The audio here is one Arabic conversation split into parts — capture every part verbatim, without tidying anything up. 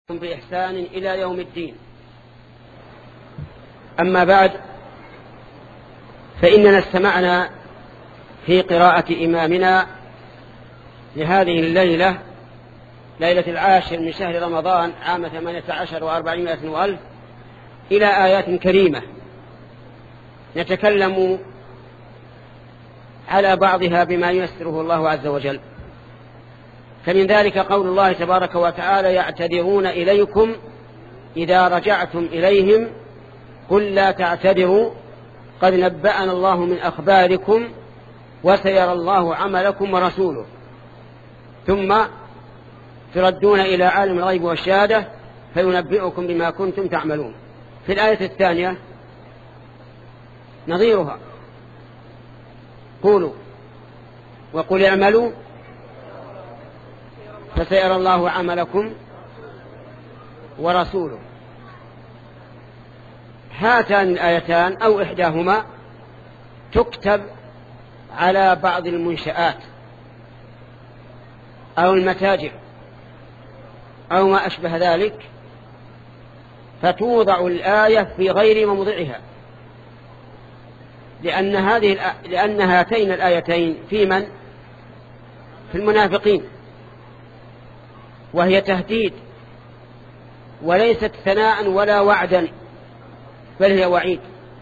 بإحسان إلى يوم الدين. أما بعد، فإننا استمعنا في قراءة إمامنا لهذه الليلة، ليلة العاشر من شهر رمضان عام ثمانية عشر وأربعمائة وألف، إلى آيات كريمة نتكلم على بعضها بما ييسره الله عز وجل. فمن ذلك قول الله تبارك وتعالى: يعتذرون إليكم إذا رجعتم إليهم قل لا تعتذروا قد نبأنا الله من أخباركم وسيرى الله عملكم ورسوله ثم تردون إلى عالم الغيب والشهادة فينبئكم بما كنتم تعملون. في الآية الثانية نظيرها: قولوا وقل اعملوا فسيرى الله عملكم ورسوله. هاتان الآيتان أو إحداهما تكتب على بعض المنشآت أو المتاجر أو ما أشبه ذلك، فتوضع الآية في غير موضعها، لأن هذه لأن هاتين الآيتين في من؟ في المنافقين، وهي تهديد وليست ثناء ولا وعدا، بل هي وعيد.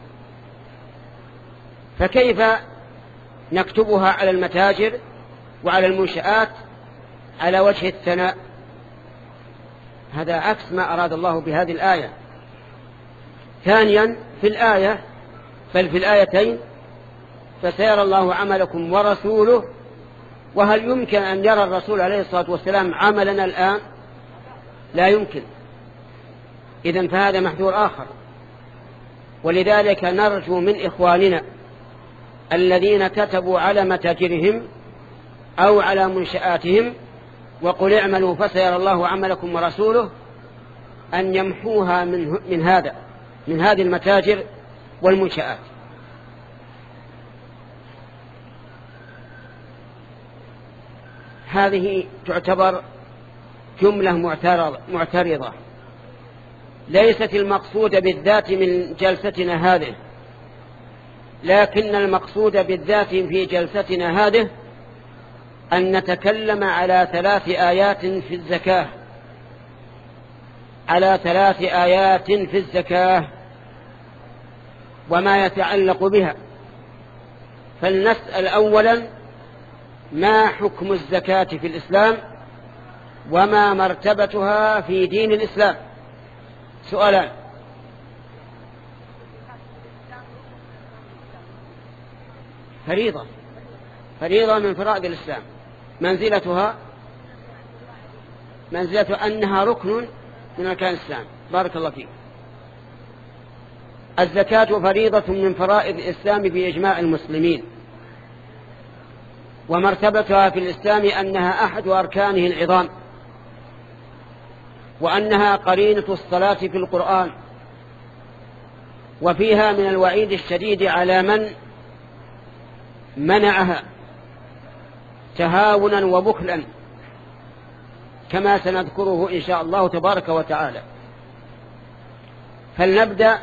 فكيف نكتبها على المتاجر وعلى المنشآت على وجه الثناء؟ هذا عكس ما أراد الله بهذه الآية. ثانيا، في الآية بل في الآيتين فسيرى الله عملكم ورسوله. وهل يمكن أن يرى الرسول عليه الصلاة والسلام عملنا الآن؟ لا يمكن. إذن فهذا محذور آخر. ولذلك نرجو من إخواننا الذين كتبوا على متاجرهم أو على منشآتهم وقل اعملوا فسيرى الله عملكم ورسوله أن يمحوها من, من هذا من هذه المتاجر والمنشآت. هذه تعتبر جملة معترضة، ليست المقصود بالذات من جلستنا هذه، لكن المقصود بالذات في جلستنا هذه أن نتكلم على ثلاث آيات في الزكاة على ثلاث آيات في الزكاة وما يتعلق بها. فلنسأل أولا: ما حكم الزكاة في الإسلام وما مرتبتها في دين الإسلام؟ سؤالان. فريضة فريضة من فرائض الإسلام. منزلتها منزلة أنها ركن من أركان الإسلام. بارك الله فيك. الزكاة فريضة من فرائض الإسلام بإجماع المسلمين، ومرتبتها في الإسلام أنها أحد أركانه العظام، وأنها قرينة الصلاة في القرآن، وفيها من الوعيد الشديد على من منعها تهاونا وبخلا، كما سنذكره إن شاء الله تبارك وتعالى. فلنبدأ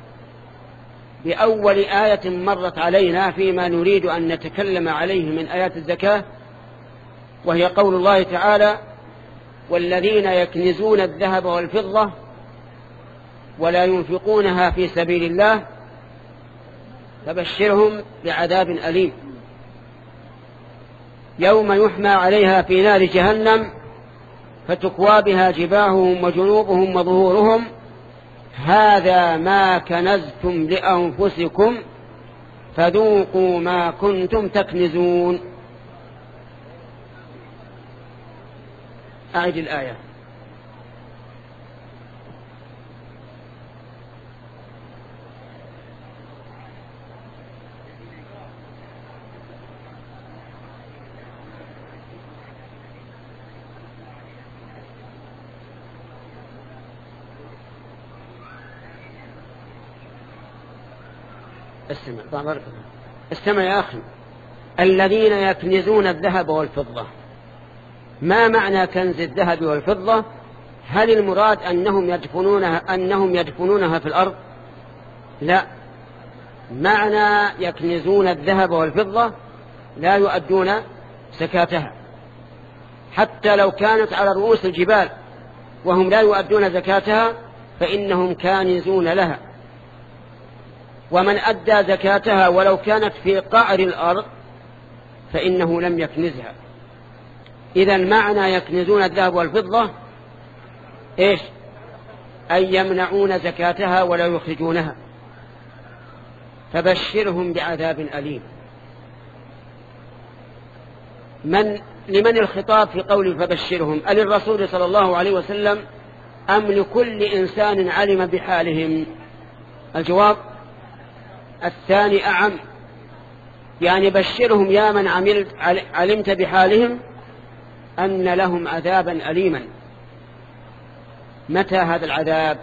بأول آية مرت علينا فيما نريد أن نتكلم عليه من آيات الزكاة، وهي قول الله تعالى: والذين يكنزون الذهب والفضة ولا ينفقونها في سبيل الله فبشرهم بعذاب أليم يوم يحمى عليها في نار جهنم فتكوى بها جباههم وجنوبهم وظهورهم هذا ما كنزتم لأنفسكم فذوقوا ما كنتم تكنزون. أعد الآية. استمع بارك الله. استمع يا أخي. الذين يكنزون الذهب والفضة، ما معنى كنز الذهب والفضة؟ هل المراد أنهم يدفنونها, أنهم يدفنونها في الأرض؟ لا، معنى يكنزون الذهب والفضة لا يؤدون زكاتها، حتى لو كانت على رؤوس الجبال وهم لا يؤدون زكاتها فإنهم كانزون لها. ومن أدى زكاتها ولو كانت في قعر الأرض فإنه لم يكنزها. إذا معنى يكنزون الذهب والفضة إيش؟ أن يمنعون زكاتها ولا يخرجونها. فبشرهم بعذاب أليم. من لمن الخطاب في قوله فبشرهم؟ أللرسول صلى الله عليه وسلم أم لكل إنسان علم بحالهم؟ الجواب الثاني أعم، يعني بشرهم يا من عملت علمت بحالهم أن لهم عذابا أليما. متى هذا العذاب؟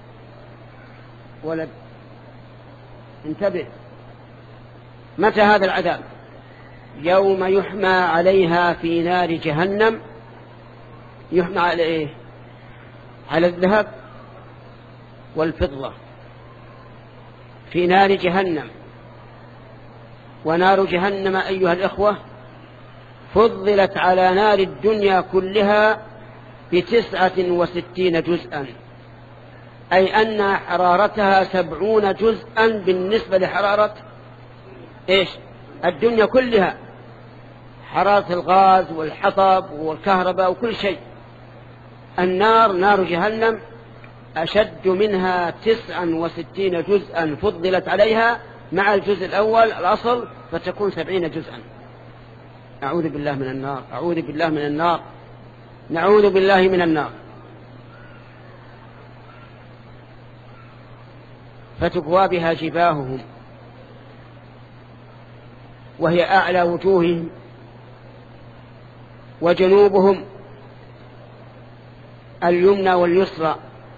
ولد انتبه، متى هذا العذاب؟ يوم يحمى عليها في نار جهنم. يحمى على إيه؟ على الذهب والفضة في نار جهنم. ونار جهنم أيها الإخوة فضلت على نار الدنيا كلها بتسعة وستين جزءا، أي أن حرارتها سبعون جزءا بالنسبة لحرارة إيش؟ الدنيا كلها، حرارة الغاز والحطب والكهرباء وكل شيء. النار نار جهنم أشد منها تسعا وستين جزءا فضلت عليها مع الجزء الأول الأصل فتكون سبعين جزءا. أعوذ بالله من النار، أعوذ بالله من النار، نعوذ بالله من النار. فتكوى بها جباههم وهي أعلى وجوههم، وجنوبهم اليمنى واليسرى،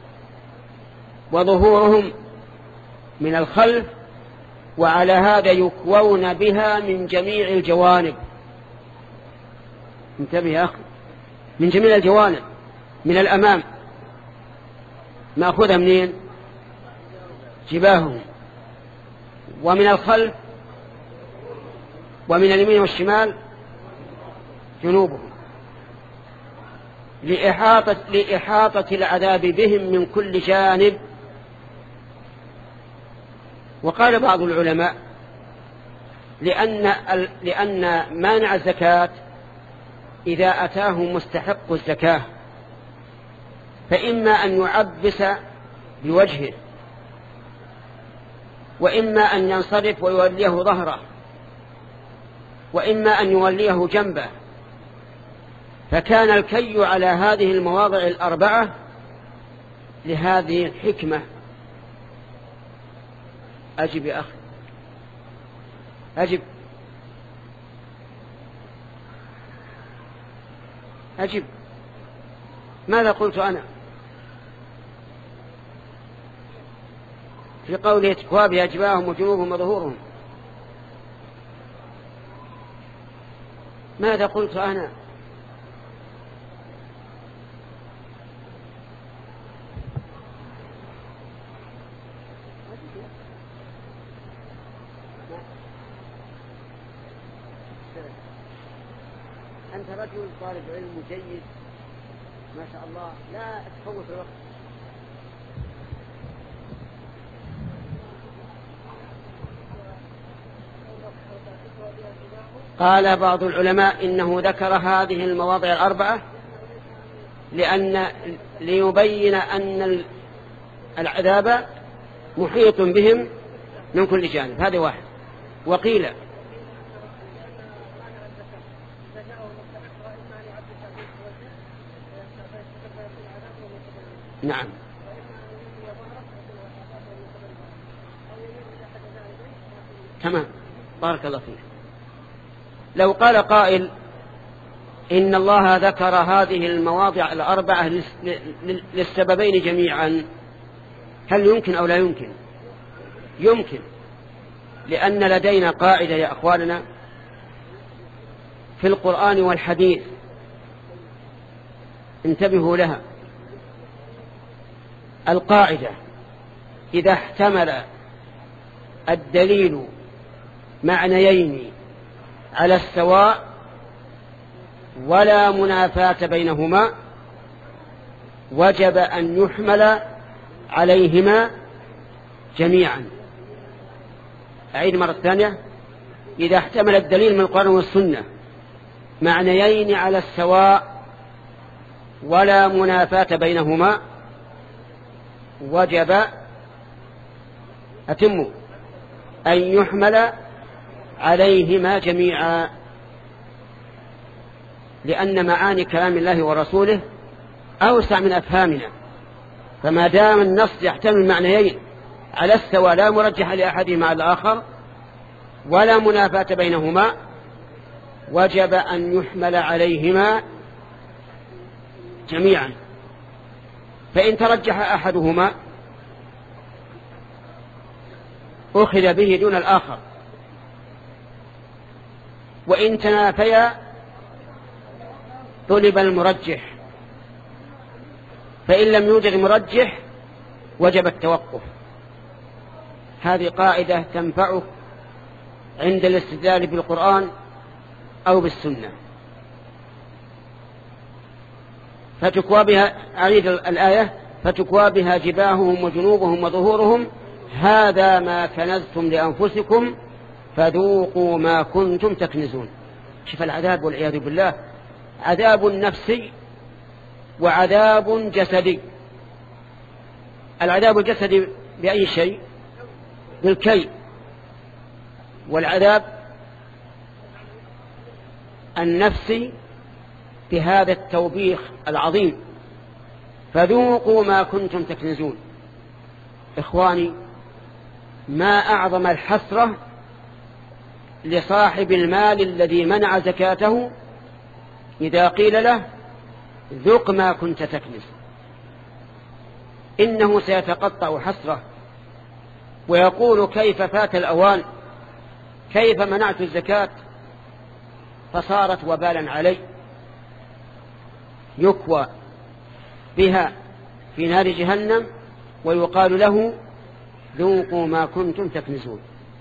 وظهورهم من الخلف، وعلى هذا يكوون بها من جميع الجوانب. انتبه يا أخي، من جميع الجوانب، من الأمام مأخوذة منين؟ جباههم، ومن الخلف ومن اليمين والشمال جنوبهم، لإحاطة, لإحاطة العذاب بهم من كل جانب. وقال بعض العلماء لأن, لأن مانع الزكاة إذا أتاه مستحق الزكاة فإما أن يعبس بوجهه، وإما أن ينصرف ويوليه ظهره، وإما أن يوليه جنبه. فكان الكي على هذه المواضع الأربعة لهذه الحكمة. أجب يا أخي، أجب أجب ماذا قلت أنا في قوله تكوى بها جباههم وجنوبهم وظهورهم؟ ماذا قلت أنا؟ أنت رجل طالب علم جيد ما شاء الله، لا تفوت الوقت. قال بعض العلماء إنه ذكر هذه المواضع الأربعة لأن ليبين أن العذاب محيط بهم من كل جانب. هذا واحد. وقيل نعم تمام، بارك الله فيك. لو قال قائل إن الله ذكر هذه المواضع الأربعة للسببين جميعا، هل يمكن أو لا يمكن؟ يمكن، لأن لدينا قاعدة يا أخواننا في القرآن والحديث، انتبهوا لها. القاعدة إذا احتمل الدليل معنيين على السواء ولا منافاة بينهما وجب أن يحمل عليهما جميعا. أعيد مرة ثانية: إذا احتمل الدليل من القرآن والسنة معنيين على السواء ولا منافاة بينهما وجب أتم أن يحمل عليهما جميعا، لأن معاني كلام الله ورسوله أوسع من أفهامنا، فما دام النص يحتمل معنيين على السواء لا مرجح لأحدهما على الآخر ولا منافاة بينهما وجب أن يحمل عليهما جميعا. فإن ترجح أحدهما أخذ به دون الآخر، وإن تنافيا طلب المرجح، فإن لم يوجد مرجح وجب التوقف. هذه قاعدة تنفعك عند الاستدلال بالقرآن أو بالسنة. فتكوى بها أعيد الآية: فتكوى بها جباههم وجنوبهم وظهورهم هذا ما كنزتم لأنفسكم فذوقوا ما كنتم تكنزون. شوف العذاب والعياذ بالله، عذاب نفسي وعذاب جسدي. العذاب الجسدي بأي شيء؟ بالكي. والعذاب النفسي بهذا التوبيخ العظيم: فذوقوا ما كنتم تكنزون. إخواني، ما أعظم الحسرة لصاحب المال الذي منع زكاته إذا قيل له ذوق ما كنت تكنز. إنه سيتقطع حسرة ويقول: كيف فات الأوان، كيف منعت الزكاة فصارت وبالا علي. يكوى بها في نار جهنم ويقال له: ذوقوا ما كنتم تكنزون.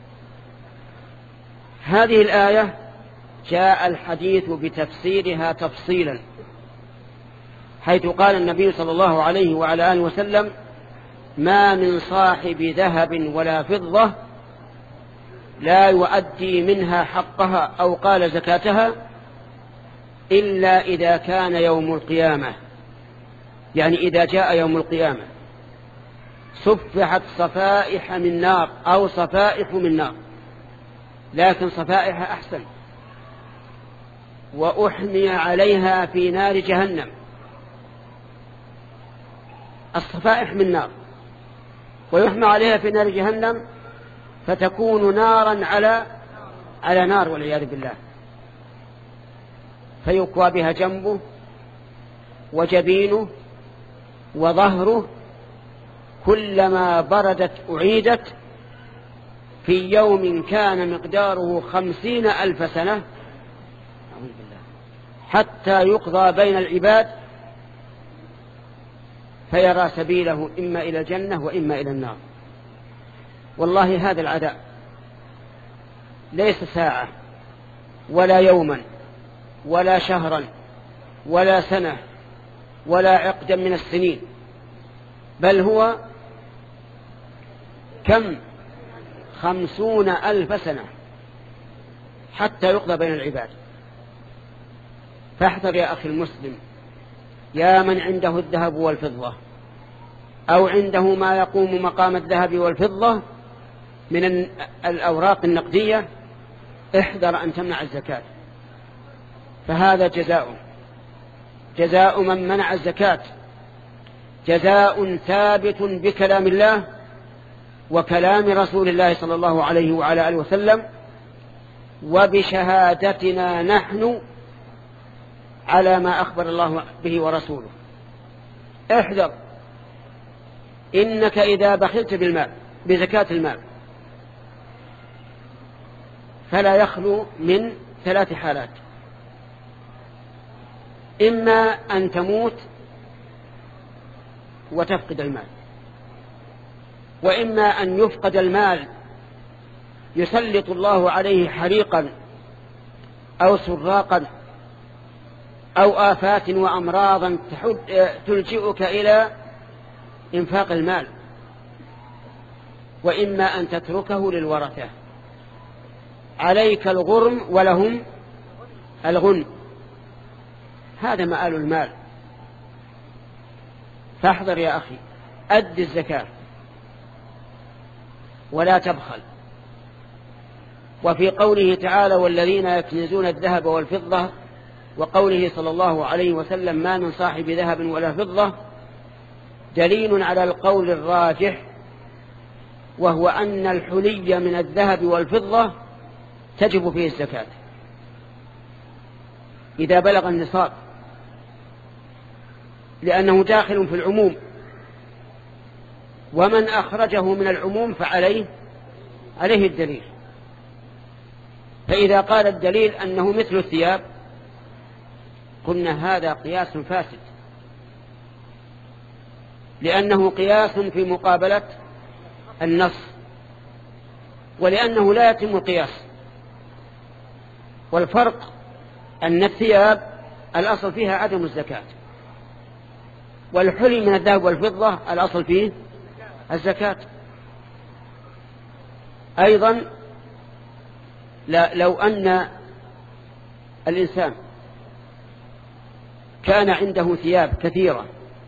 هذه الآية جاء الحديث بتفسيرها تفصيلا، حيث قال النبي صلى الله عليه وعلى آله وسلم: ما من صاحب ذهب ولا فضة لا يؤدي منها حقها أو قال زكاتها إلا إذا كان يوم القيامة، يعني إذا جاء يوم القيامة صفحت صفائح من نار أو صفائح من نار، لكن صفائح أحسن، وأحمي عليها في نار جهنم. الصفائح من نار ويحمى عليها في نار جهنم فتكون نارا على على نار والعياذ بالله. فيكوى بها جنبه وجبينه وظهره، كلما بردت أعيدت في يوم كان مقداره خمسين ألف سنة حتى يقضى بين العباد فيرى سبيله إما إلى الجنة وإما إلى النار. والله هذا العذاب ليس ساعة ولا يوما ولا شهرا ولا سنة ولا عقدا من السنين، بل هو كم خمسون ألف سنة حتى يقضى بين العباد. فاحذر يا أخي المسلم، يا من عنده الذهب والفضة أو عنده ما يقوم مقام الذهب والفضة من الأوراق النقدية، احذر أن تمنع الزكاة، فهذا جزاء جزاء من منع الزكاة، جزاء ثابت بكلام الله وكلام رسول الله صلى الله عليه وعلى آله وسلم وبشهادتنا نحن على ما أخبر الله به ورسوله. احذر، إنك إذا بخلت بالمال بزكاة المال فلا يخلو من ثلاث حالات: إما أن تموت وتفقد المال، وإما أن يفقد المال يسلط الله عليه حريقا أو سراقا أو آفات وأمراضا تلجئك إلى إنفاق المال، وإما أن تتركه للورثة. عليك الغرم ولهم الغنم، هذا مآل المال. فاحذر يا أخي، أد الزكاة ولا تبخل. وفي قوله تعالى والذين يكنزون الذهب والفضة، وقوله صلى الله عليه وسلم ما من صاحب ذهب ولا فضة، دليل على القول الراجح، وهو أن الحلي من الذهب والفضة تجب فيه الزكاة إذا بلغ النصاب، لأنه داخل في العموم، ومن أخرجه من العموم فعليه عليه الدليل. فإذا قال الدليل أنه مثل الثياب قلنا هذا قياس فاسد، لأنه قياس في مقابلة النص، ولأنه لا يتم القياس. والفرق أن الثياب الأصل فيها عدم الزكاة، والحلي من الذهب والفضة الأصل فيه الزكاة. أيضا لو أن الإنسان كان عنده ثياب كثيرة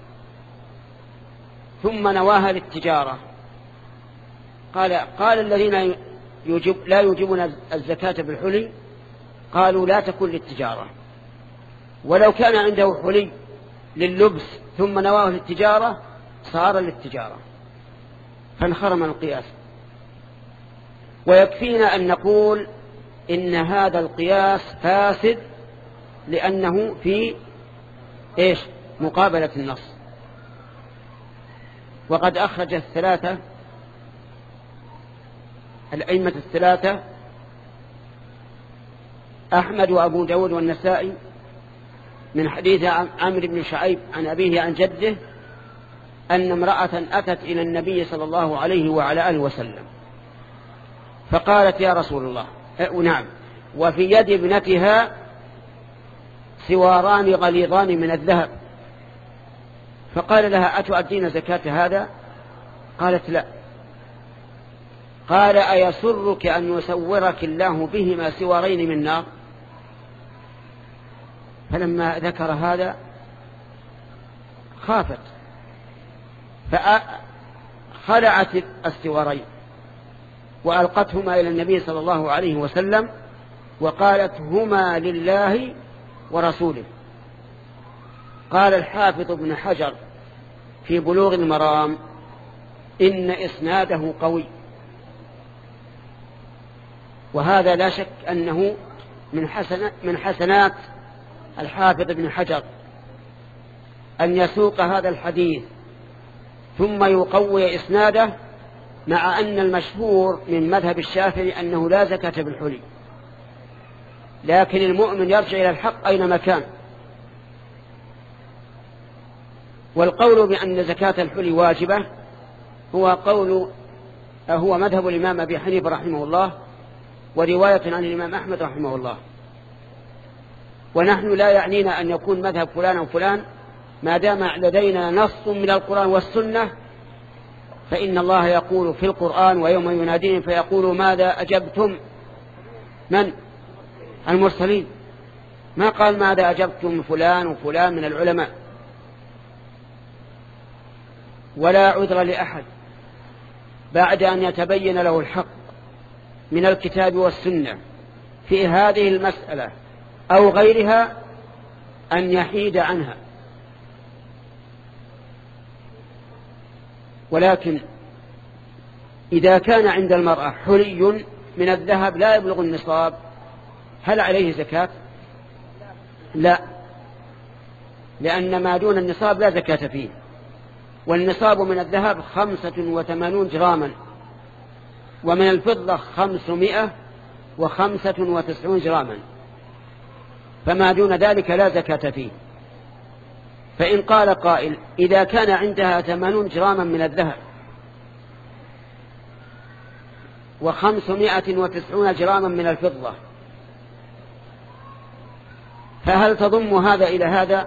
ثم نواها للتجارة، قال قال الذين يجب لا يجبون الزكاة بالحلي قالوا لا تكون للتجارة. ولو كان عنده حلي لللبس ثم نواه للتجارة صار للتجارة، فانخرم القياس. ويكفينا أن نقول إن هذا القياس فاسد لأنه في إيش مقابلة النص. وقد أخرج الثلاثة الأئمة الثلاثة أحمد وأبو داود والنسائي من حديث عمرو بن شعيب عن أبيه عن جده أن امرأة أتت إلى النبي صلى الله عليه وعلى آله وسلم فقالت يا رسول الله، نعم، وفي يد ابنتها سواران غليظان من الذهب، فقال لها أتؤدين زكاة هذا؟ قالت لا. قال أيسرك أن يسورك الله بهما سوارين من نار؟ فلما ذكر هذا خافت فخلعت السوارين وألقتهما إلى النبي صلى الله عليه وسلم وقالت هما لله ورسوله. قال الحافظ ابن حجر في بلوغ المرام إن إسناده قوي، وهذا لا شك أنه من حسن من حسنات الحافظ ابن حجر أن يسوق هذا الحديث ثم يقوي إسناده، مع أن المشهور من مذهب الشافعي أنه لا زكاة بالحلي، لكن المؤمن يرجع إلى الحق أينما كان. والقول بأن زكاة الحلي واجبة هو قول هو مذهب الإمام أبي حنيفة رحمه الله، ورواية عن الإمام أحمد رحمه الله. ونحن لا يعنينا أن يكون مذهب فلان وفلان، ما دام لدينا نص من القرآن والسنة، فإن الله يقول في القرآن ويوم يناديهم فيقول ماذا أجبتم من المرسلين، ما قال ماذا أجبتم فلان وفلان من العلماء. ولا عذر لأحد بعد أن يتبين له الحق من الكتاب والسنة في هذه المسألة أو غيرها أن يحيد عنها. ولكن إذا كان عند المرأة حلي من الذهب لا يبلغ النصاب هل عليه زكاة؟ لا، لأن ما دون النصاب لا زكاة فيه. والنصاب من الذهب خمسة وثمانون جراما، ومن الفضة خمسمائة وخمسة وتسعون جراما، فما دون ذلك لا زكاة فيه. فإن قال قائل إذا كان عندها ثمانون جراما من الذهب وخمسمائة وتسعون جراما من الفضة، فهل تضم هذا إلى هذا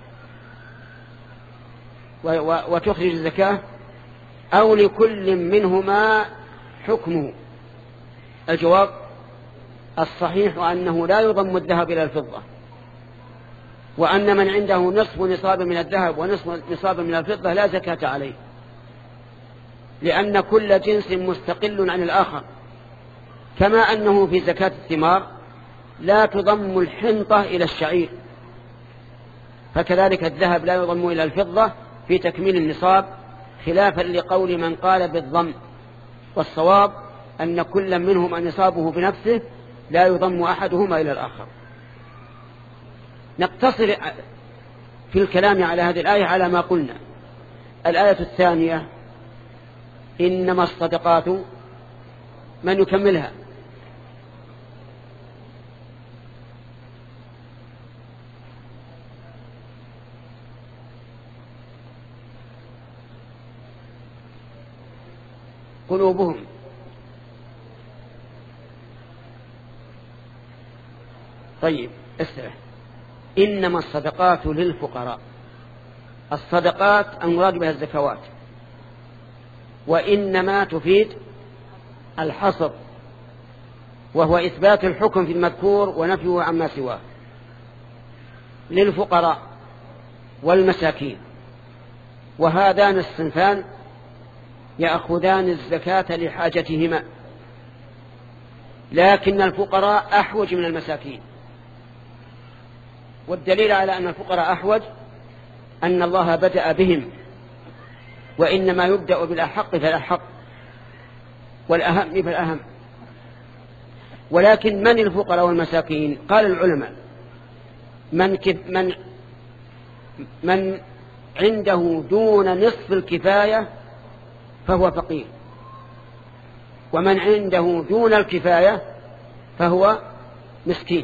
وتخرج الزكاة، أو لكل منهما حكمه؟ الجواب الصحيح أنه لا يضم الذهب إلى الفضة، وأن من عنده نصف نصاب من الذهب ونصف نصاب من الفضة لا زكاة عليه، لأن كل جنس مستقل عن الآخر، كما أنه في زكاة الثمار لا تضم الحنطة إلى الشعير، فكذلك الذهب لا يضم إلى الفضة في تكميل النصاب، خلافا لقول من قال بالضم، والصواب أن كل منهما نصابه بنفسه لا يضم أحدهما إلى الآخر. نقتصر في الكلام على هذه الآية على ما قلنا. الآية الثانية إنما الصدقات، من يكملها؟ قلوبهم. طيب استرح. إنما الصدقات للفقراء، الصدقات المراد بها الزكوات، وإنما تفيد الحصر، وهو إثبات الحكم في المذكور ونفيه عما سواه، للفقراء والمساكين، وهذان الصنفان يأخذان الزكاة لحاجتهما، لكن الفقراء أحوج من المساكين، والدليل على أن الفقراء أحوج أن الله بدأ بهم، وإنما يبدأ بالأحق فالأحق والأهم فالأهم. ولكن من الفقراء والمساكين؟ قال العلماء من, كف من, من عنده دون نصف الكفاية فهو فقير، ومن عنده دون الكفاية فهو مسكين.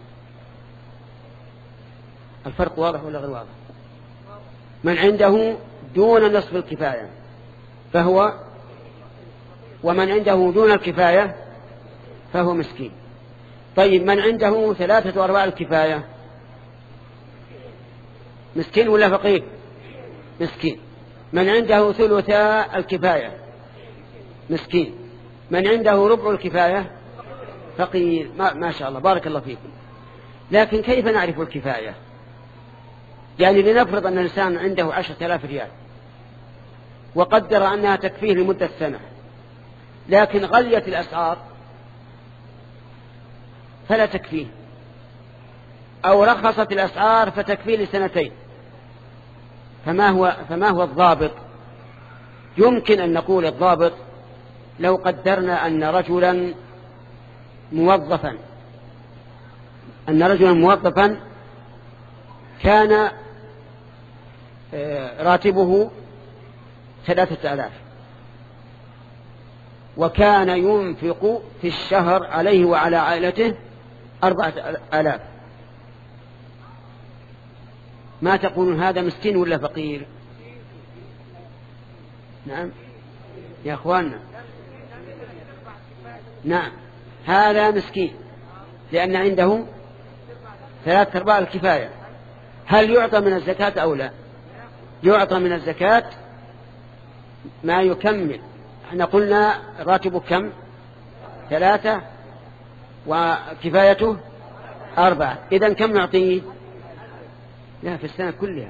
الفرق واضح ولا غير واضح؟ من عنده دون نصف الكفاية فهو، ومن عنده دون الكفاية فهو مسكين. طيب من عنده ثلاثة أرباع الكفاية مسكين ولا فقير؟ مسكين. من عنده ثلثاء الكفاية مسكين. من عنده ربع الكفاية فقير. ما, ما شاء الله، بارك الله فيكم. لكن كيف نعرف الكفاية؟ يعني لنفرض أن الإنسان عنده عشرة آلاف ريال وقدر أنها تكفيه لمدة سنة، لكن غليت الأسعار فلا تكفيه، أو رخصت الأسعار فتكفيه لسنتين، فما هو, فما هو الضابط؟ يمكن أن نقول الضابط لو قدرنا أن رجلا موظفا أن رجلا موظفا كان راتبه ثلاثة آلاف، وكان ينفق في الشهر عليه وعلى عائلته أربعة آلاف، ما تقولون هذا مسكين ولا فقير؟ نعم يا أخواننا، نعم هذا مسكين لأن عنده ثلاثة أرباع الكفاية. هل يعطى من الزكاة أو لا؟ يعطى من الزكاة ما يكمل. احنا قلنا راتبه كم؟ ثلاثة وكفايته أربعة، إذن كم نعطيه؟ لا، في السنة كلها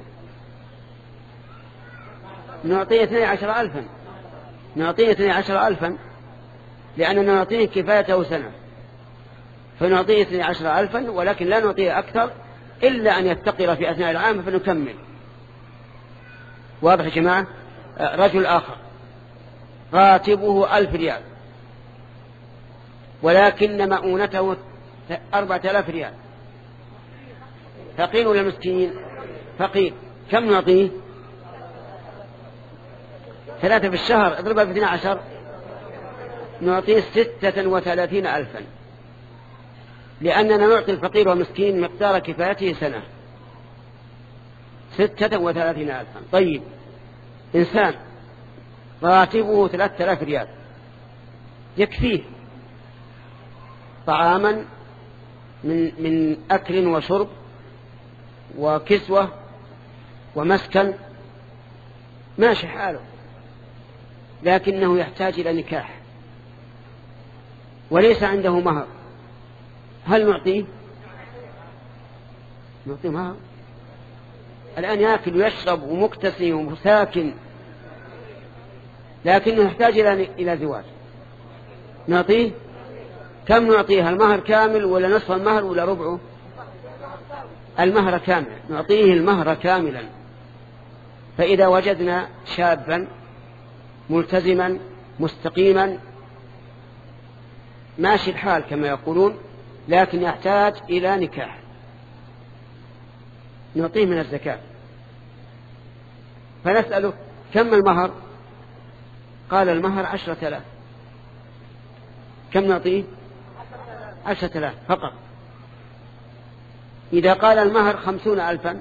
نعطيه اثني عشر ألفا، نعطيه اثني عشر ألفا، لأننا نعطيه كفايته سنة، فنعطيه اثني عشر ألفا، ولكن لا نعطيه أكثر إلا أن يفتقر في أثناء العام فنكمل. واضح يا جماعة؟ رجل آخر راتبه ألف ريال ولكن مؤونته أربعة آلاف ريال، فقير ولا مسكين؟ فقير. كم نعطيه؟ ثلاثة في الشهر، اضربها باثنى عشر، نعطيه ستة وثلاثين ألفا، لأننا نعطي الفقير والمسكين مقدار كفايته سنة، ستة وثلاثين ألفا. طيب إنسان راتبه ثلاثة آلاف ريال يكفيه طعاما من, من أكل وشرب وكسوة ومسكن، ماشي حاله، لكنه يحتاج إلى نكاح وليس عنده مهر، هل نعطيه؟ نعطيه مهر؟ الآن يأكل ويشرب ومكتسي ومساكن، لكنه يحتاج إلى زواج، نعطيه؟ كم نعطيه؟ المهر كامل ولا نصف المهر ولا ربعه؟ المهر كامل، نعطيه المهر كاملا. فإذا وجدنا شابا ملتزما مستقيما ماشي الحال كما يقولون، لكن يحتاج إلى نكاح، نعطيه من الزكاة. فنسأله كم المهر؟ قال المهر عشرة آلاف. كم نعطيه؟ عشرة آلاف فقط. إذا قال المهر خمسون ألفا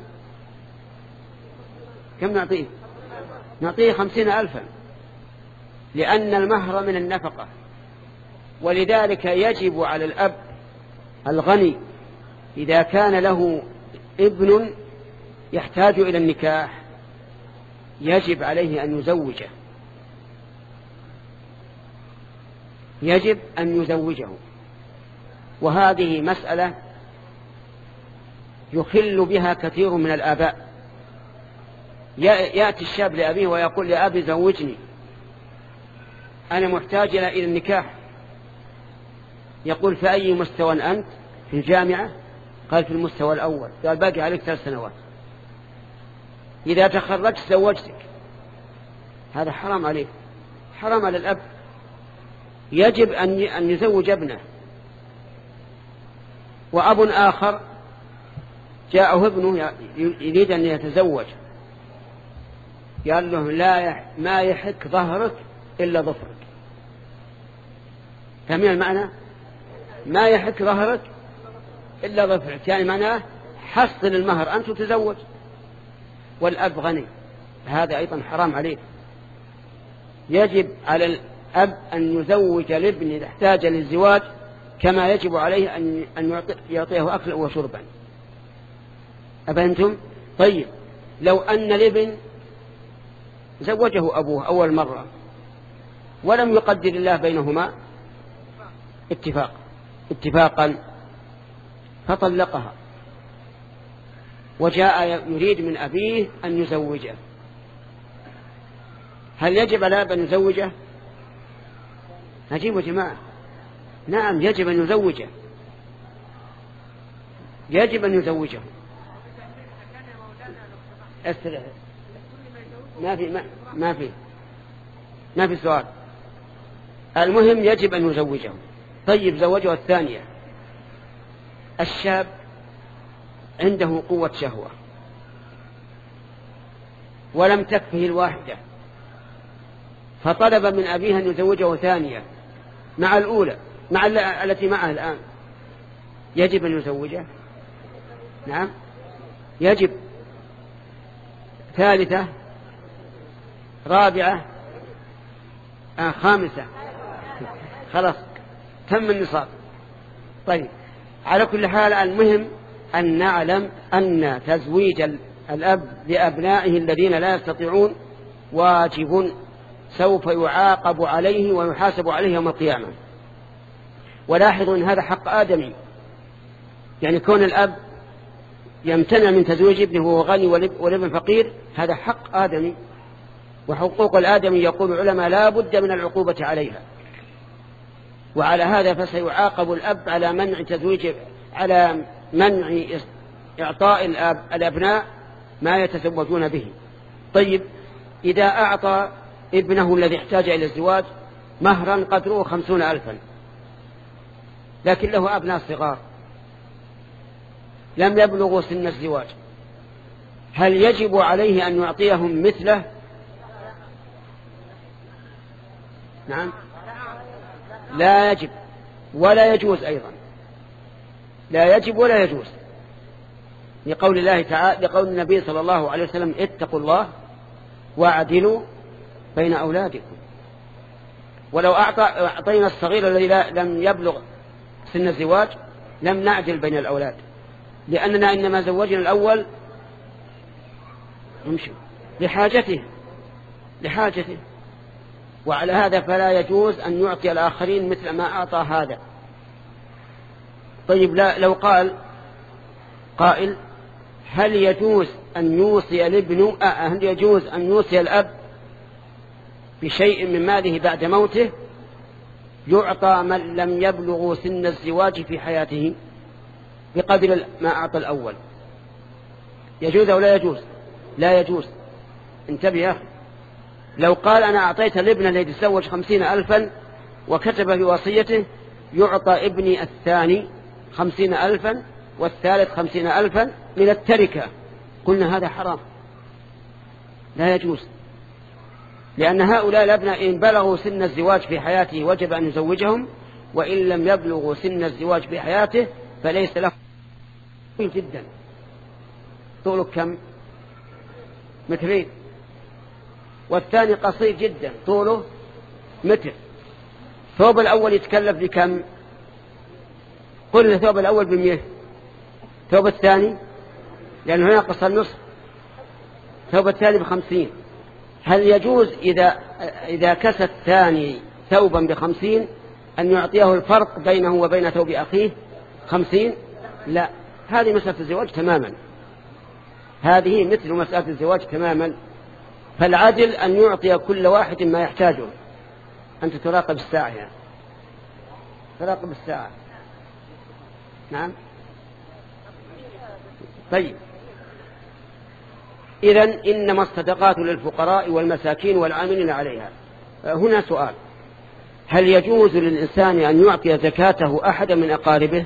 كم نعطيه؟ نعطيه خمسين ألفا، لأن المهر من النفقة، ولذلك يجب على الأب الغني إذا كان له ابن يحتاج إلى النكاح يجب عليه أن يزوجه، يجب أن يزوجه. وهذه مسألة يخل بها كثير من الآباء، يأتي الشاب لأبيه ويقول يا أبي زوجني، أنا محتاج إلى النكاح. يقول في أي مستوى أنت؟ في الجامعة؟ قال في المستوى الأول. قال باقي عليك ثلاث سنوات، إذا تخرجت زوجتك. هذا حرام عليه، حرام على الأب. يجب أن يزوج ابنه. وأب آخر جاءه ابنه يريد أن يتزوج، قال له لا ما يحك ظهرك إلا ظفرك. فهمين المعنى؟ ما يحك ظهرك إلا ظفرك، يعني معناه حصل المهر أنت تتزوج. والأب غني، هذا أيضا حرام عليه. يجب على الأب أن يزوج الابن إذا احتاج للزواج، كما يجب عليه أن يعطيه أكلا وشربا. أفهمتم؟ طيب لو أن الابن زوجه أبوه أول مرة ولم يقدر الله بينهما اتفاق اتفاقا فطلقها، وجاء يريد من أبيه أن يزوجه، هل يجب على الأب أن يزوجه؟ نجيب يا جماعة، نعم يجب أن يزوجه، يجب أن يزوجه. أسترح. ما في ما, ما في ما في سؤال. المهم يجب أن يزوجه. طيب زوجه الثانية. الشاب عنده قوة شهوة ولم تكفه الواحدة، فطلب من أبيه أن يزوجه ثانية مع الأولى مع التي معه الآن، يجب أن يزوجه؟ نعم يجب. ثالثة، رابعة، آه خامسة، خلاص تم النصاب. طيب على كل حال المهم أن نعلم أن تزويج الأب لأبنائه الذين لا يستطيعون واجب سوف يعاقب عليه ويحاسب عليه يوم القيامة. ولاحظوا أن هذا حق آدمي، يعني كون الأب يمتنع من تزويج ابنه وهو غني والابن فقير، هذا حق آدمي، وحقوق الآدمي يقول العلماء لا بد من العقوبة عليها. وعلى هذا فسيعاقب الأب على منع تزويج، على منع إعطاء الأب الأبناء ما يتزوجون به. طيب إذا أعطى ابنه الذي احتاج إلى الزواج مهرا قدره خمسون ألفا، لكن له أبناء صغار لم يبلغوا سن الزواج، هل يجب عليه أن يعطيهم مثله؟ نعم لا يجب ولا يجوز أيضا، لا يجب ولا يجوز، لقول الله تعالى، لقول النبي صلى الله عليه وسلم اتقوا الله واعدلوا بين أولادكم. ولو أعطى أعطينا الصغير الذي لم يبلغ سن الزواج لم نعدل بين الأولاد، لأننا إنما زوجنا الأول نمشي لحاجته لحاجته وعلى هذا فلا يجوز أن يعطي الآخرين مثل ما أعطى هذا. طيب لا لو قال قائل هل يجوز أن يوصي الابن هل يجوز أن يوصي الأب بشيء من ماله بعد موته يعطى من لم يبلغ سن الزواج في حياته بقدر ما أعطى الأول؟ يجوز أو لا يجوز؟ لا يجوز. انتبه يا أخي، لو قال أنا أعطيت الابن الذي يتزوج خمسين ألفا وكتب في وصيته يعطى ابني الثاني خمسين ألفا والثالث خمسين ألفا من التركة، قلنا هذا حرام لا يجوز، لأن هؤلاء الأبناء إن بلغوا سن الزواج في حياته وجب أن يزوجهم، وإن لم يبلغوا سن الزواج في حياته فليس له. طويل جدا، طوله كم؟ مترين. والثاني قصير جدا طوله متر. ثوب الأول يتكلف بكم؟ قلنا ثوب الأول بمئة، ثوب الثاني لأنه هنا قصر النصف، ثوب الثاني بخمسين. هل يجوز إذا, إذا كسى الثاني ثوبا بخمسين أن يعطيه الفرق بينه وبين ثوب أخيه خمسين؟ لا، هذه مسألة الزواج تماما، هذه مثل مسألة الزواج تماما. فالعدل أن يعطي كل واحد ما يحتاجه. أنت تراقب الساعة يعني. تراقب الساعة. نعم. طيب إذن إنما الصدقات للفقراء والمساكين والعاملين عليها. هنا سؤال، هل يجوز للإنسان أن يعطي زكاته أحد من أقاربه؟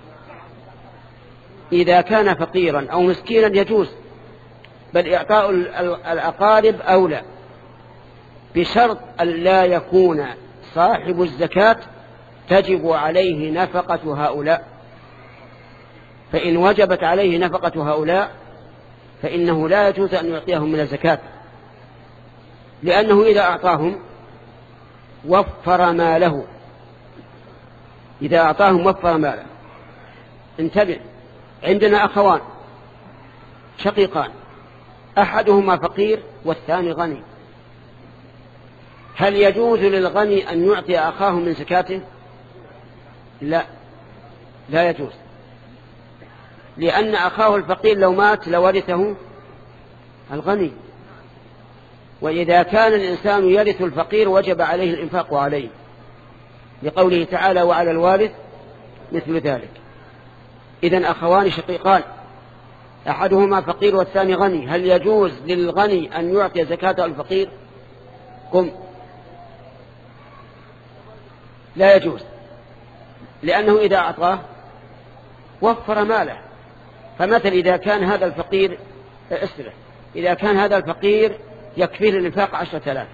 إذا كان فقيرا أو مسكينا يجوز، بل إعطاء الأقارب أولى، بشرط أن لا يكون صاحب الزكاة تجب عليه نفقة هؤلاء. فإن وجبت عليه نفقة هؤلاء فإنه لا يجوز أن يعطيهم من الزكاة، لأنه إذا أعطاهم وفر ماله، إذا أعطاهم وفر ماله. انتبه، عندنا أخوان شقيقان، أحدهما فقير والثاني غني، هل يجوز للغني أن يعطي أخاه من زكاته؟ لا، لا يجوز، لأن أخاه الفقير لو مات لورثه الغني، وإذا كان الإنسان يرث الفقير وجب عليه الإنفاق عليه، لقوله تعالى وعلى الوارث مثل ذلك. إذن أخوان شقيقان أحدهما فقير والثاني غني، هل يجوز للغني أن يعطي زكاة الفقير؟ قم. لا يجوز، لأنه إذا أعطاه وفر ماله. فمثل إذا كان هذا الفقير اسره إذا كان هذا الفقير يكفيه للإنفاق عشرة آلاف،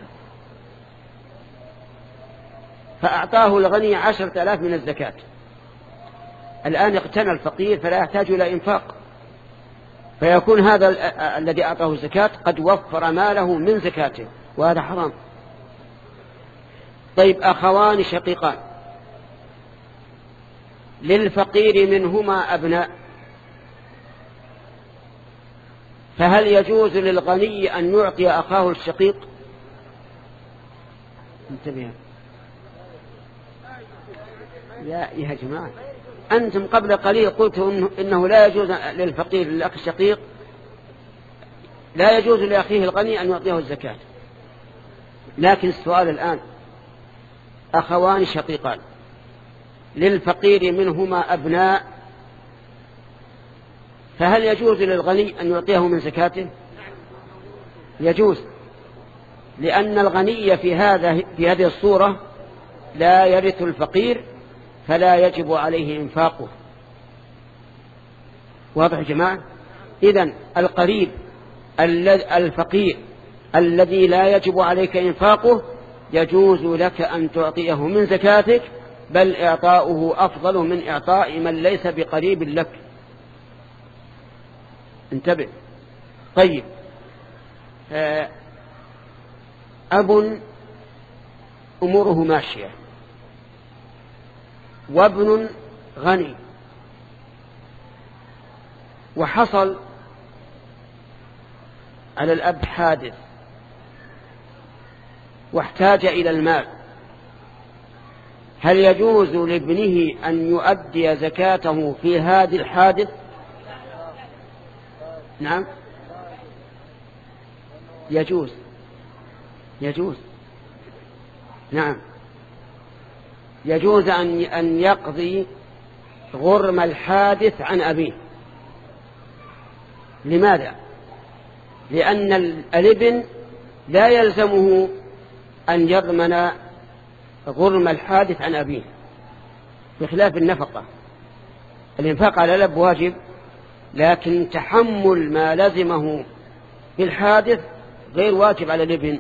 فأعطاه الغني عشرة آلاف من الزكاة، الآن اقتنى الفقير فلا يحتاج إلى إنفاق، فيكون هذا الذي أعطاه الزكاة قد وفر ماله من زكاته، وهذا حرام. طيب أخوان شقيقان للفقير منهما أبناء، فهل يجوز للغني أن يعطي أخاه الشقيق؟ انتبهوا يا يا جماعة، أنتم قبل قليل قلتم إنه لا يجوز للفقير للأخ الشقيق، لا يجوز لأخيه الغني أن يعطيه الزكاة. لكن السؤال الآن، أخوان شقيقان للفقير منهما أبناء، فهل يجوز للغني أن يعطيه من زكاته؟ يجوز، لأن الغني في هذا في هذه الصورة لا يرث الفقير فلا يجب عليه إنفاقه. واضح يا جماعة؟ إذن القريب الفقير الذي لا يجب عليك إنفاقه يجوز لك أن تعطيه من زكاتك، بل إعطاؤه أفضل من إعطاء من ليس بقريب لك. انتبه. طيب أب أموره ماشية، وابن غني، وحصل على الأب حادث واحتاج إلى المال، هل يجوز لابنه أن يؤدي زكاته في هذا الحادث؟ نعم يجوز، يجوز، نعم يجوز أن يقضي غرم الحادث عن أبيه. لماذا؟ لأن الابن لا يلزمه أن يضمن غرم الحادث عن أبيه، بخلاف النفقة. الإنفاق على الأب واجب، لكن تحمل ما لزمه في الحادث غير واجب على الابن.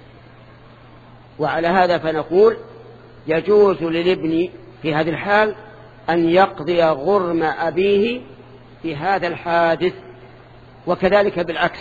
وعلى هذا فنقول يجوز للابن في هذه الحال أن يقضي غرم أبيه في هذا الحادث، وكذلك بالعكس.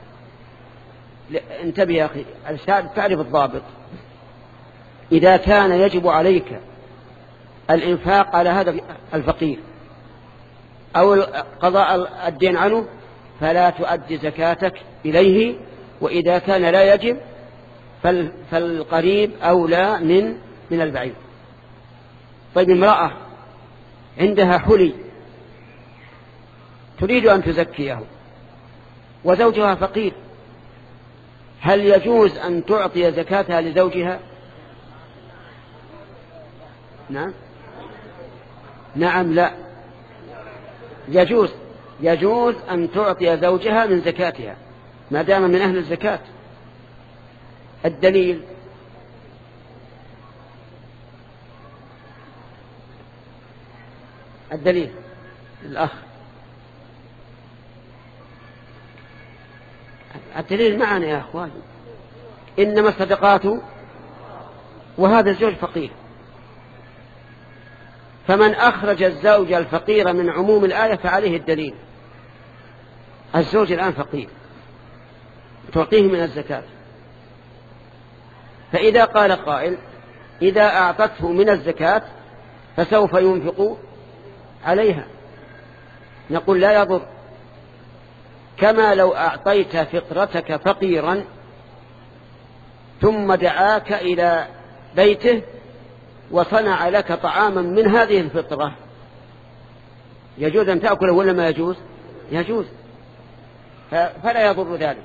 انتبه يا أخي، تعرف الضابط. إذا كان يجب عليك الإنفاق على هذا الفقير أو قضاء الدين عنه فلا تؤدي زكاتك إليه، وإذا كان لا يجب فالقريب أولى من من البعيد. طيب امرأة عندها حلي تريد أن تزكيه وزوجها فقير، هل يجوز أن تعطي زكاتها لزوجها؟ نعم نعم لا يجوز، يجوز أن تعطي زوجها من زكاتها ما دام من أهل الزكاة. الدليل الدليل الأخ الدليل معنا يا أخواني، إنما الصدقات، وهذا الزوج فقير، فمن أخرج الزوج الفقير من عموم الآية فعليه الدليل. الزوج الآن فقير تعطيه من الزكاة، فإذا قال قائل إذا أعطته من الزكاة فسوف ينفق عليها، نقول لا يضر، كما لو أعطيت فطرتك فقيرا ثم دعاك إلى بيته وصنع لك طعاما من هذه الفطرة، يجوز أن تأكله ولا ما يجوز؟ يجوز، فلا يضر ذلك.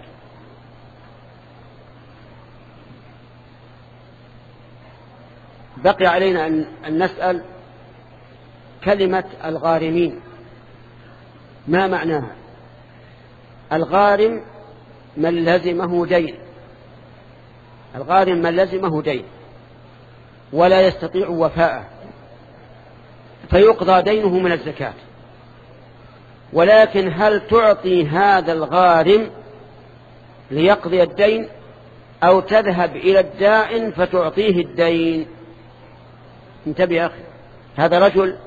بقي علينا أن نسأل كلمة الغارمين ما معناها؟ الغارم من لزمه دين، الغارم من لزمه دين ولا يستطيع وفاءه فيقضى دينه من الزكاة، ولكن هل تعطي هذا الغارم ليقضي الدين أو تذهب إلى الدائن فتعطيه الدين؟ انتبه يا أخي، هذا رجل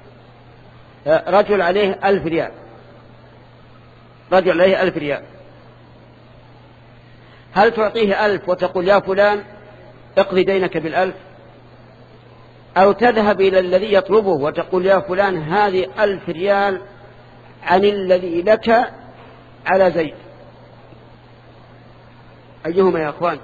رجل عليه ألف ريال، رجل عليه ألف ريال، هل تعطيه ألف وتقول يا فلان اقضي دينك بالألف، أو تذهب إلى الذي يطلبه وتقول يا فلان هذه ألف ريال عن الذي لك على زيد؟ أيهما يا أخوان؟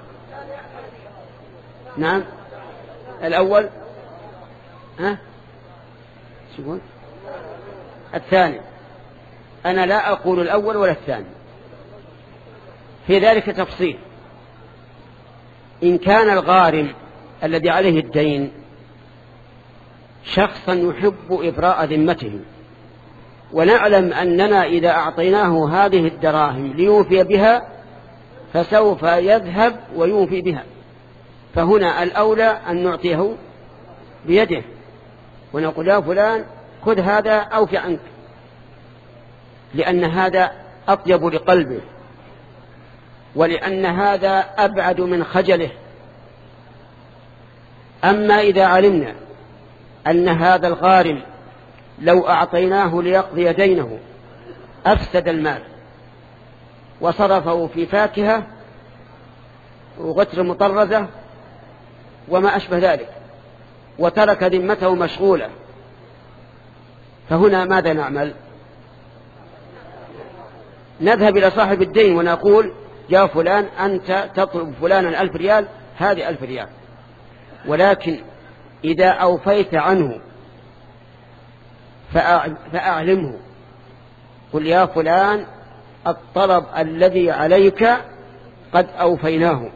نعم الأول، ها شوفون الثاني، أنا لا أقول الأول ولا الثاني، في ذلك تفصيل. إن كان الغارم الذي عليه الدين شخصا يحب إبراء ذمته، ونعلم أننا إذا أعطيناه هذه الدراهم ليوفي بها فسوف يذهب ويوفي بها، فهنا الأولى أن نعطيه بيده ونقول يا فلان خذ هذا أوفي عنك، لأن هذا أطيب لقلبه، ولأن هذا أبعد من خجله. أما إذا علمنا أن هذا الغارم لو أعطيناه ليقضي دينه أفسد المال وصرفه في فاكهة وغتر مطرزة وما أشبه ذلك، وترك ذمته مشغولة، فهنا ماذا نعمل؟ نذهب إلى صاحب الدين ونقول يا فلان أنت تطلب فلانا ألف ريال، هذه ألف ريال، ولكن إذا أوفيت عنه فأعلمه، قل يا فلان الطلب الذي عليك قد أوفيناه.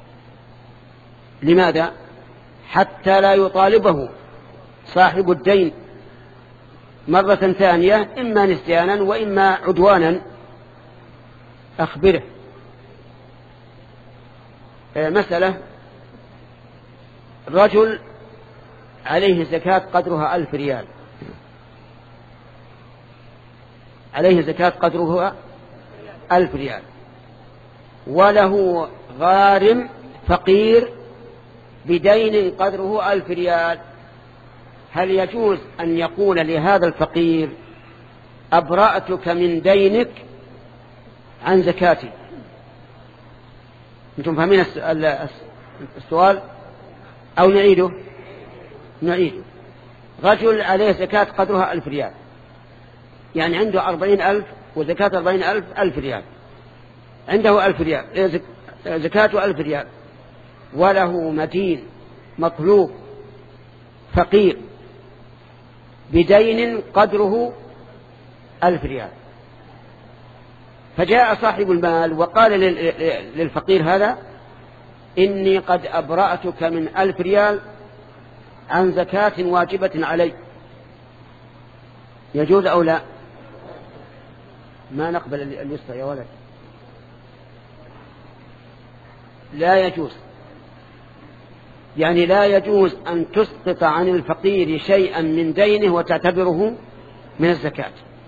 لماذا؟ حتى لا يطالبه صاحب الدين مرة ثانية إما نسيانا وإما عدوانا. أخبره. مسألة: رجل عليه زكاة قدرها ألف ريال، عليه زكاة قدرها ألف ريال، وله غارم فقير بدين قدره ألف ريال. هل يجوز أن يقول لهذا الفقير أبرأتك من دينك عن زكاتي؟ أنتم فاهمين السؤال أو نعيده؟ نعيده. رجل عليه زكاة قدرها ألف ريال، يعني عنده أربعين ألف وزكاة أربعين ألف ألف ريال، عنده ألف ريال زكاة ألف ريال، وله مدين مطلوب فقير بدين قدره ألف ريال. فجاء صاحب المال وقال للفقير هذا إني قد أبرأتك من ألف ريال عن زكاة واجبة علي. يجوز أو لا؟ ما نقبل اليسر يا ولد، لا يجوز. يعني لا يجوز أن تسقط عن الفقير شيئا من دينه وتعتبره من الزكاة،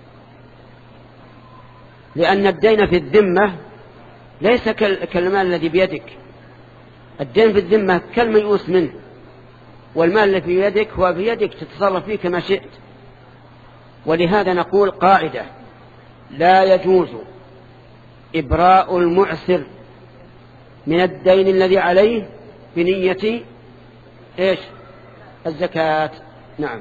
لأن الدين في الذمة ليس كالمال الذي بيدك. الدين في الذمة كالميؤوس منه، والمال الذي في يدك هو في يدك تتصرف فيه كما شئت. ولهذا نقول قاعدة: لا يجوز إبراء المعسر من الدين الذي عليه بنية إيش؟ الزكاة. نعم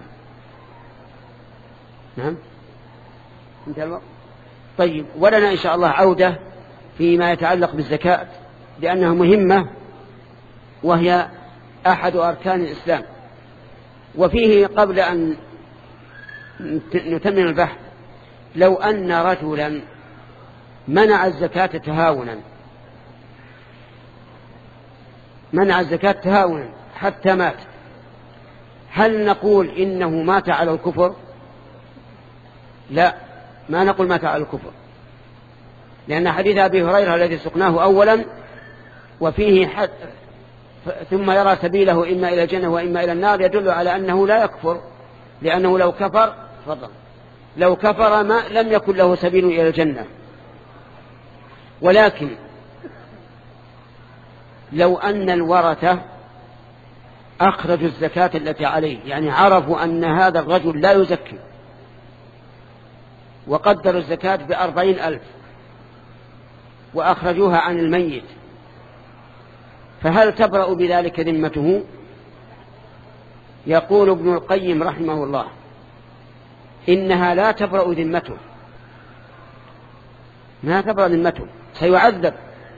نعم انتهى الوقت. طيب، ولنا إن شاء الله عودة فيما يتعلق بالزكاة، لأنها مهمة وهي أحد أركان الإسلام. وفيه قبل أن نتمم البحث، لو أن رجلا منع الزكاة تهاونا، منع الزكاة تهاونا حتى مات، هل نقول إنه مات على الكفر؟ لا، ما نقول مات على الكفر، لأن حديث أبي هريرة الذي سقناه أولا وفيه حد ثم يرى سبيله إما إلى الجنة وإما إلى النار يدل على أنه لا يكفر، لأنه لو كفر فضل لو كفر ما لم يكن له سبيل إلى الجنة. ولكن لو أن الورثة أخرجوا الزكاة التي عليه، يعني عرفوا أن هذا الرجل لا يزكي وقدروا الزكاة بأربعين ألف وأخرجوها عن الميت، فهل تبرأ بذلك ذمته؟ يقول ابن القيم رحمه الله إنها لا تبرأ ذمته، ما تبرأ ذمته، سيعذب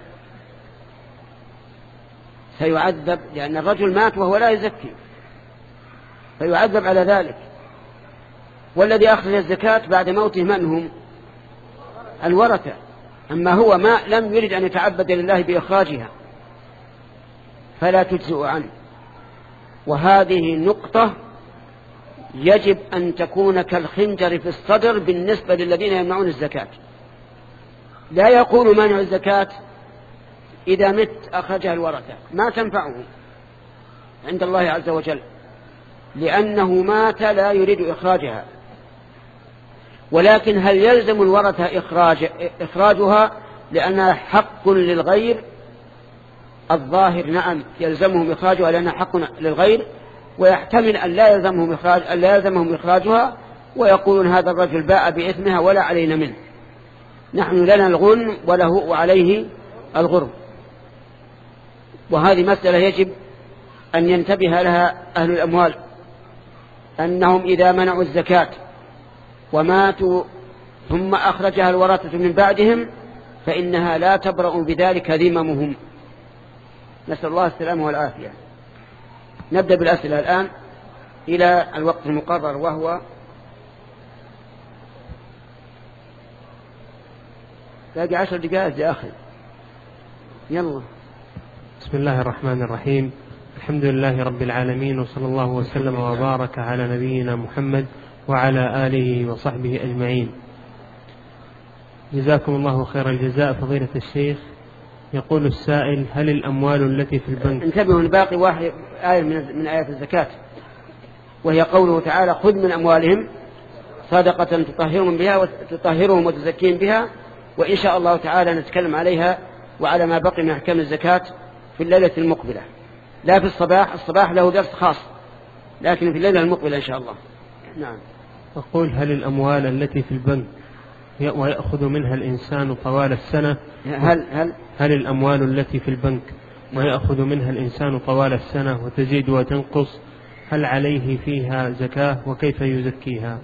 سيعذب لأن الرجل مات وهو لا يزكي، فيعذب على ذلك. والذي أخرج الزكاة بعد موته من هم؟ الورثة، أما هو ما لم يرد أن يتعبد لله بإخراجها فلا تجزئ عنه. وهذه النقطة يجب أن تكون كالخنجر في الصدر بالنسبة للذين يمنعون الزكاة. لا يقول مانع الزكاة إذا مت أخرجها الورثة، ما تنفعه عند الله عز وجل، لأنه مات لا يريد إخراجها. ولكن هل يلزم الورثة إخراج إخراجها لأنها حق للغير؟ الظاهر نعم يلزمهم إخراجها لأنها حق للغير، ويحتمل أن لا يلزمهم إخراج أن لا يلزمهم إخراجها، ويقولون هذا الرجل باء بإثمها ولا علينا منه، نحن لنا الغنم وله وعليه الغرم. وهذه مسألة يجب أن ينتبه لها أهل الأموال، أنهم إذا منعوا الزكاة وماتوا ثم أخرجها الورثة من بعدهم فإنها لا تبرأ بذلك ذممهم. نسأل الله السلامة والعافية. نبدأ بالأسئلة الآن إلى الوقت المقرر وهو باقي عشر دقائق يا أخي. يلا. بسم الله الرحمن الرحيم. الحمد لله رب العالمين، وصلى الله وسلم وبارك على نبينا محمد وعلى آله وصحبه أجمعين. جزاكم الله خير الجزاء فضيلة الشيخ. يقول السائل: هل الأموال التي في البنك؟ انتبهوا، الباقي واحد آية من آيات الزكاة، وهي قوله تعالى: خذ من أموالهم صدقة تطهرهم بها وتطهرهم وتزكيهم بها، وإن شاء الله تعالى نتكلم عليها وعلى ما بقي من أحكام الزكاة في الليلة المقبلة، لا في الصباح. الصباح له درس خاص، لكن في الليلة المقبلة إن شاء الله. نعم. أقول: هل الأموال التي في البنك ويأخذ منها الإنسان طوال السنة هل هل هل الأموال التي في البنك ويأخذ منها الإنسان طوال السنة وتزيد وتنقص، هل عليه فيها زكاة وكيف يزكيها؟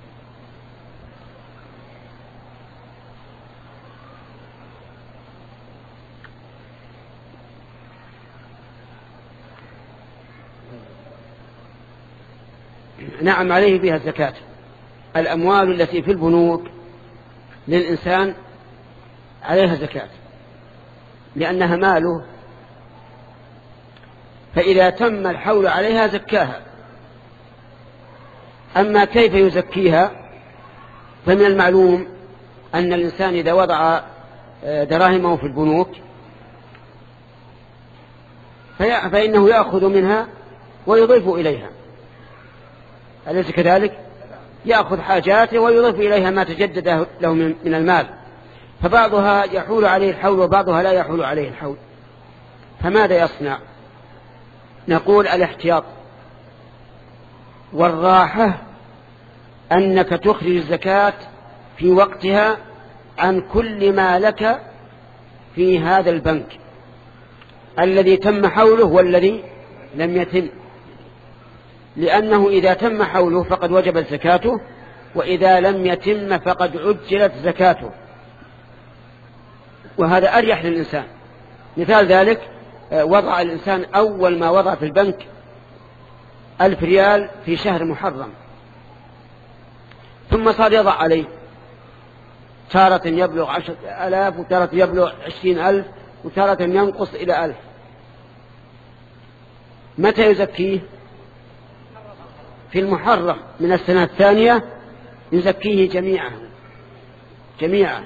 نعم، عليه فيها الزكاة. الأموال التي في البنوك للإنسان عليها زكاة لأنها ماله، فإذا تم الحول عليها زكاها. أما كيف يزكيها فمن المعلوم أن الإنسان إذا وضع دراهمه في البنوك فإنه يأخذ منها ويضيف إليها، أليس كذلك؟ يأخذ حاجاته ويضيف إليها ما تجدد له من المال، فبعضها يحول عليه الحول وبعضها لا يحول عليه الحول. فماذا يصنع؟ نقول: الاحتياط والراحة أنك تخرج الزكاة في وقتها عن كل ما لك في هذا البنك الذي تم حوله والذي لم يتم، لأنه إذا تم حوله فقد وجبت زكاته، وإذا لم يتم فقد عجلت زكاته، وهذا أريح للإنسان. مثال ذلك: وضع الإنسان أول ما وضع في البنك ألف ريال في شهر محرم، ثم صار يضع عليه، تارة يبلغ عشرة ألاف وتارة يبلغ عشرين ألف وتارة ينقص إلى ألف. متى يزكيه؟ في المحرم من السنة الثانية يزكيه جميعا جميعا.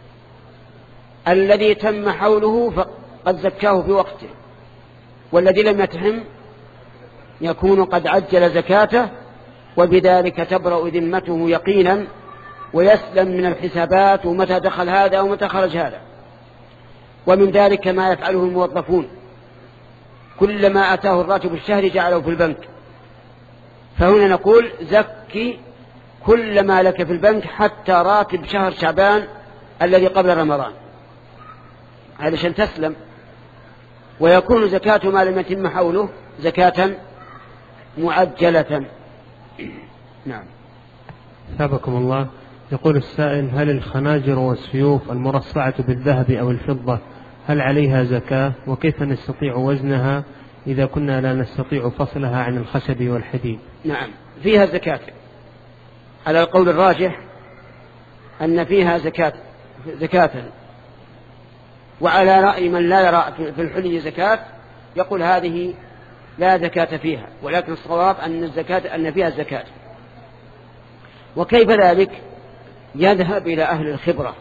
الذي تم حوله فقد زكاه في وقته، والذي لم يتحم يكون قد عجل زكاته، وبذلك تبرأ ذمته يقينا ويسلم من الحسابات ومتى دخل هذا ومتى خرج هذا. ومن ذلك ما يفعله الموظفون، كلما أتاه الراتب الشهري جعله في البنك. فهنا نقول: زكي كل ما لك في البنك حتى راتب شهر شعبان الذي قبل رمضان، علشان تسلم، ويكون زكاة ما لم يتم حوله زكاة معجلة. نعم. ثابكم الله. يقول السائل: هل الخناجر والسيوف المرصعة بالذهب أو الفضة هل عليها زكاة، وكيف نستطيع وزنها إذا كنا لا نستطيع فصلها عن الخشب والحديد؟ نعم، فيها زكاة على القول الراجح أن فيها زكاة زكاة وعلى رأي من لا يرى في الحلي زكاة يقول هذه لا زكاة فيها، ولكن الصواب أن الزكاة أن فيها زكاة. وكيف ذلك؟ يذهب إلى أهل الخبرة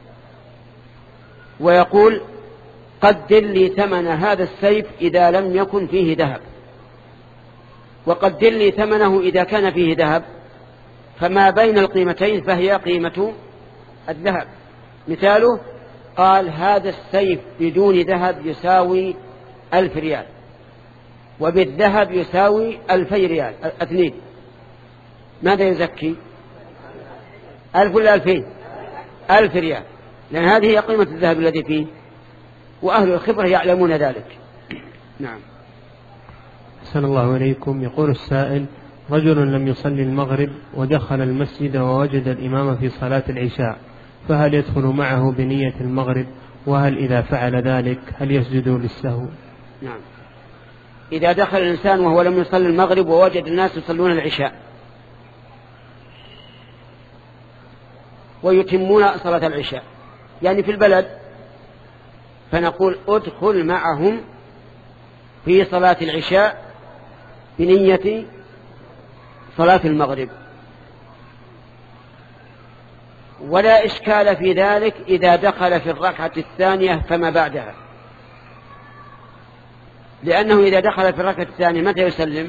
ويقول: قدر لي ثمن هذا السيف إذا لم يكن فيه ذهب، وقدر لي ثمنه إذا كان فيه ذهب، فما بين القيمتين فهي قيمة الذهب. مثاله: قال هذا السيف بدون ذهب يساوي ألف ريال، وبالذهب يساوي ألفي ريال اثنين، ماذا يزكي؟ ألف ولا ألفين؟ ألف ريال، لأن هذه هي قيمة الذهب الذي فيه، وأهل الخبرة يعلمون ذلك. نعم. أحسن الله إليكم. يقول السائل: رجل لم يصلي المغرب ودخل المسجد ووجد الإمام في صلاة العشاء، فهل يدخل معه بنية المغرب؟ وهل إذا فعل ذلك هل يسجد للسهو؟ نعم، إذا دخل الإنسان وهو لم يصلي المغرب ووجد الناس يصلون العشاء ويتمون صلاة العشاء يعني في البلد، فنقول ادخل معهم في صلاة العشاء بنية صلاة المغرب، ولا إشكال في ذلك إذا دخل في الركعة الثانية فما بعدها، لأنه إذا دخل في الركعة الثانية متى يسلم؟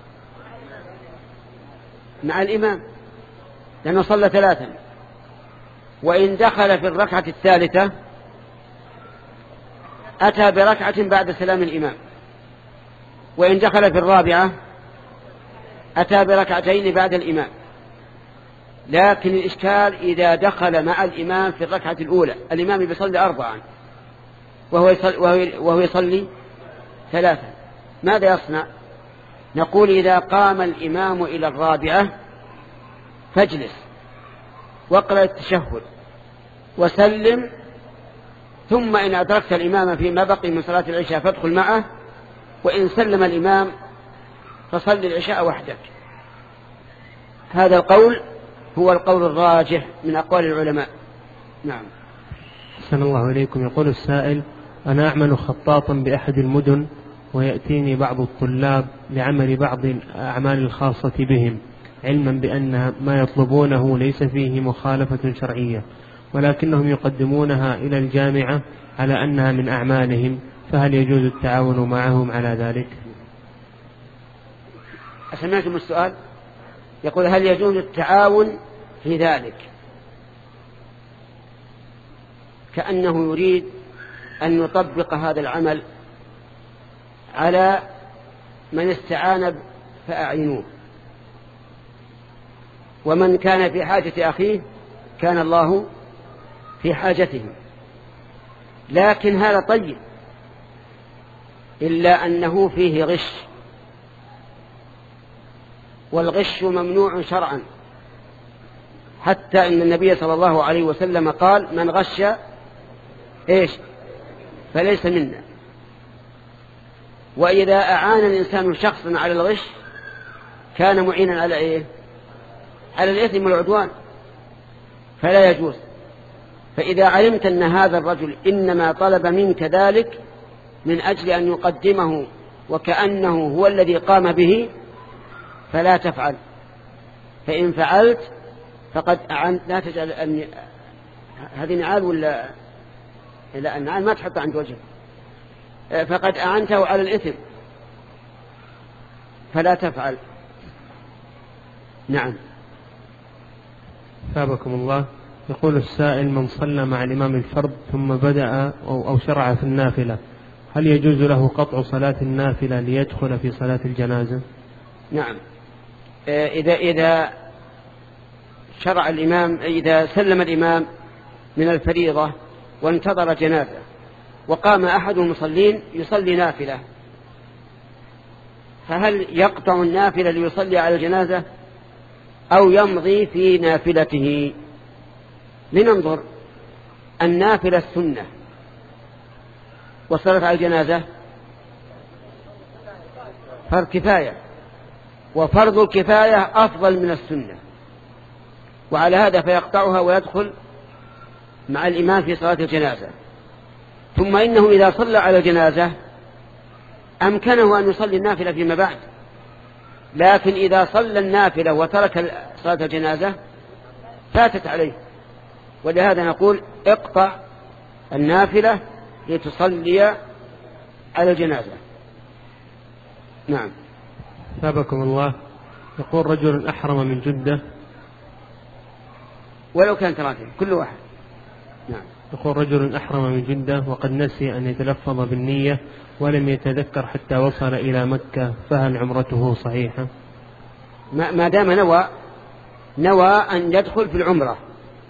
مع الإمام، لأنه صلى ثلاثا. وإن دخل في الركعة الثالثة أتى بركعة بعد سلام الإمام، وإن دخل في الرابعة أتى بركعتين بعد الإمام. لكن الإشكال إذا دخل مع الإمام في الركعة الأولى، الإمام بيصلي أربعا وهو يصلي, وهو يصلي ثلاثة، ماذا يصنع؟ نقول إذا قام الإمام إلى الرابعة فاجلس واقرأ التشهد وسلم، ثم إن أدركت الإمام فيما بقي من صلاة العشاء فادخل معه، وإن سلم الإمام فصل العشاء وحدك. هذا القول هو القول الراجح من أقوال العلماء. نعم. أحسن الله إليكم. يقول السائل: أنا أعمل خطاطا بأحد المدن، ويأتيني بعض الطلاب لعمل بعض الأعمال الخاصة بهم، علما بأن ما يطلبونه ليس فيه مخالفة شرعية، ولكنهم يقدمونها إلى الجامعة على أنها من أعمالهم، فهل يجوز التعاون معهم على ذلك؟ أسمعتم السؤال؟ يقول: هل يجوز التعاون في ذلك؟ كأنه يريد أن يطبق هذا العمل على من استعان فأعينوه، ومن كان في حاجة أخيه كان الله في حاجته. لكن هذا طيب، إلا أنه فيه غش، والغش ممنوع شرعا، حتى إن النبي صلى الله عليه وسلم قال: من غش إيش فليس منا. وإذا أعان الإنسان شخصا على الغش كان معينا على إيه؟ على الإثم والعدوان، فلا يجوز. فإذا علمت أن هذا الرجل إنما طلب منك ذلك من أجل أن يقدمه وكأنه هو الذي قام به فلا تفعل، فإن فعلت فقد أعنت. لا تجعل أن هذه نعال ولا لا، النعال ما تحط عند وجهك، فقد أعنته على الإثم فلا تفعل. نعم. ثابكم الله. يقول السائل: من صلى مع الإمام الفرض ثم بدأ أو شرع في النافلة، هل يجوز له قطع صلاة النافلة ليدخل في صلاة الجنازة؟ نعم، إذا إذا شرع الإمام، إذا سلم الإمام من الفريضة وانتظر جنازة وقام أحد المصلين يصلي نافلة، فهل يقطع النافلة ليصلي على الجنازة أو يمضي في نافلته؟ لننظر. النافلة السنة، والصلاة على الجنازة فرض كفاية، وفرض الكفاية أفضل من السنة، وعلى هذا فيقطعها ويدخل مع الإمام في صلاة الجنازة. ثم إنه إذا صلى على الجنازة أمكنه أن يصلي النافلة فيما بعد، لكن إذا صلى النافلة وترك صلاة الجنازة فاتت عليه، ولهذا نقول اقطع النافلة لتصلي على الجنازة. نعم. ثابكم الله. يقول: رجل أحرم من جدة ولو كان راتب كل واحد. نعم. يقول: رجل أحرم من جدة وقد نسي أن يتلفظ بالنية ولم يتذكر حتى وصل إلى مكة، فهل عمرته صحيحة؟ ما دام نوى نوى أن يدخل في العمرة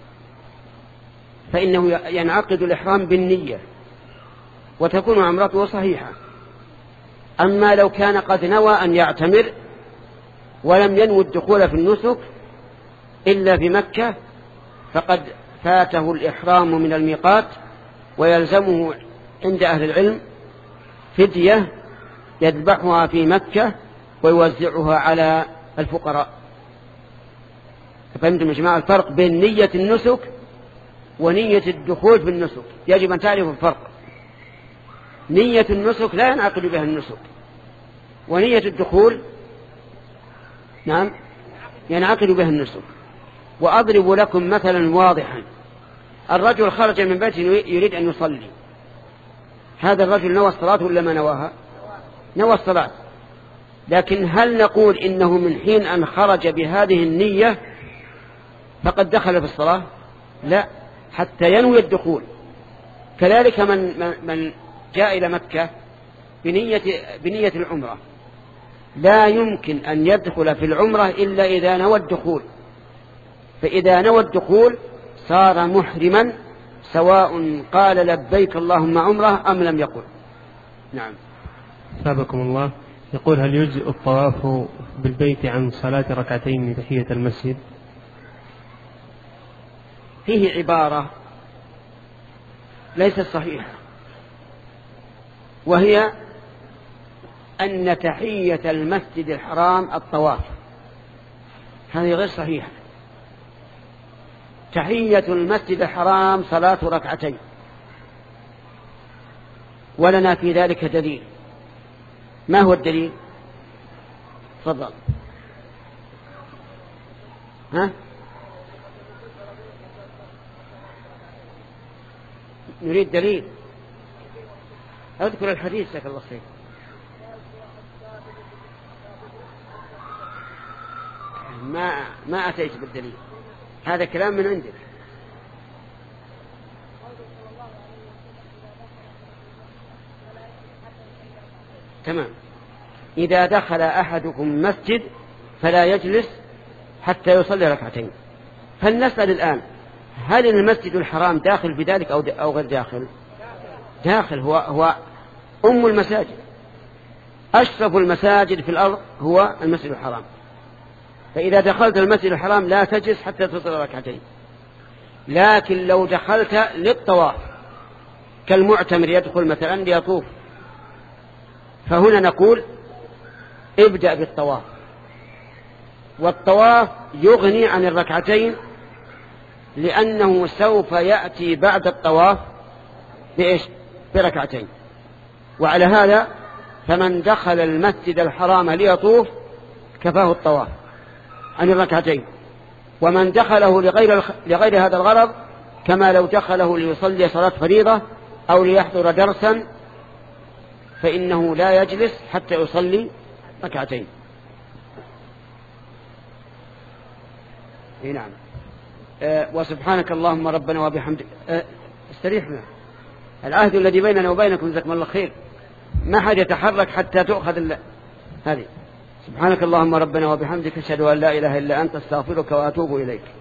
فإنه ينعقد الإحرام بالنية وتكون عمرته صحيحة. أما لو كان قد نوى أن يعتمر ولم ينوي الدخول في النسك إلا في مكة فقد فاته الإحرام من الميقات، ويلزمه عند أهل العلم فدية يذبحها في مكة ويوزعها على الفقراء. فهمتم يا جماعة الفرق بين نية النسك ونية الدخول في النسك؟ يجب أن تعرفوا الفرق. نية النسك لا ينعقد بها النسك، ونية الدخول نعم ينعقد بها النسك. وأضرب لكم مثلا واضحا. الرجل خرج من بيته يريد أن يصلي، هذا الرجل نوى الصلاة ولا ما نواها؟ نوى الصلاة. لكن هل نقول إنه من حين أن خرج بهذه النية فقد دخل في الصلاة؟ لا، حتى ينوي الدخول. كذلك من, من جاء إلى مكة بنية, بنية العمرة لا يمكن أن يدخل في العمرة إلا إذا نوى الدخول، فإذا نوى الدخول صار محرما سواء قال لبيك اللهم عمره أم لم يقل. نعم. سابقكم الله. يقول هل يجزئ الطواف بالبيت عن صلاة ركعتين من تحية المسجد؟ فيه عبارة ليست صحيحة، وهي أن تحية المسجد الحرام الطواف، هذه غير صحيحة. تحية المسجد الحرام صلاة ركعتين، ولنا في ذلك دليل. ما هو الدليل؟ تفضل. ها؟ نريد دليل. أذكر الحديث لك الله خير. ما ما أتيت بالدليل، هذا كلام من عندك. تمام. إذا دخل أحدكم مسجد فلا يجلس حتى يصلي ركعتين. فلنسأل الآن، هل المسجد الحرام داخل في ذلك أو غير داخل؟ داخل، هو, هو أم المساجد، أشرف المساجد في الأرض هو المسجد الحرام. فإذا دخلت المسجد الحرام لا تجلس حتى تصلي ركعتين. لكن لو دخلت للطواف كالمعتمر يدخل مثلا ليطوف، فهنا نقول ابدأ بالطواف، والطواف يغني عن الركعتين لأنه سوف يأتي بعد الطواف بإيش؟ بركعتين. وعلى هذا فمن دخل المسجد الحرام ليطوف كفاه الطواف عن الركعتين، ومن دخله لغير, لغير هذا الغرض كما لو دخله ليصلي صلاة فريضة أو ليحضر درسا فإنه لا يجلس حتى يصلي ركعتين. نعم. أه وسبحانك اللهم ربنا وبحمدك. أه استريحنا. العهد الذي بيننا وبينكم جزاكم الله خير، ما حد يتحرك حتى تؤخذ هذه. سبحانك اللهم ربنا وبحمدك أشهد أن لا إله إلا أنت أستغفرك وأتوب إليك.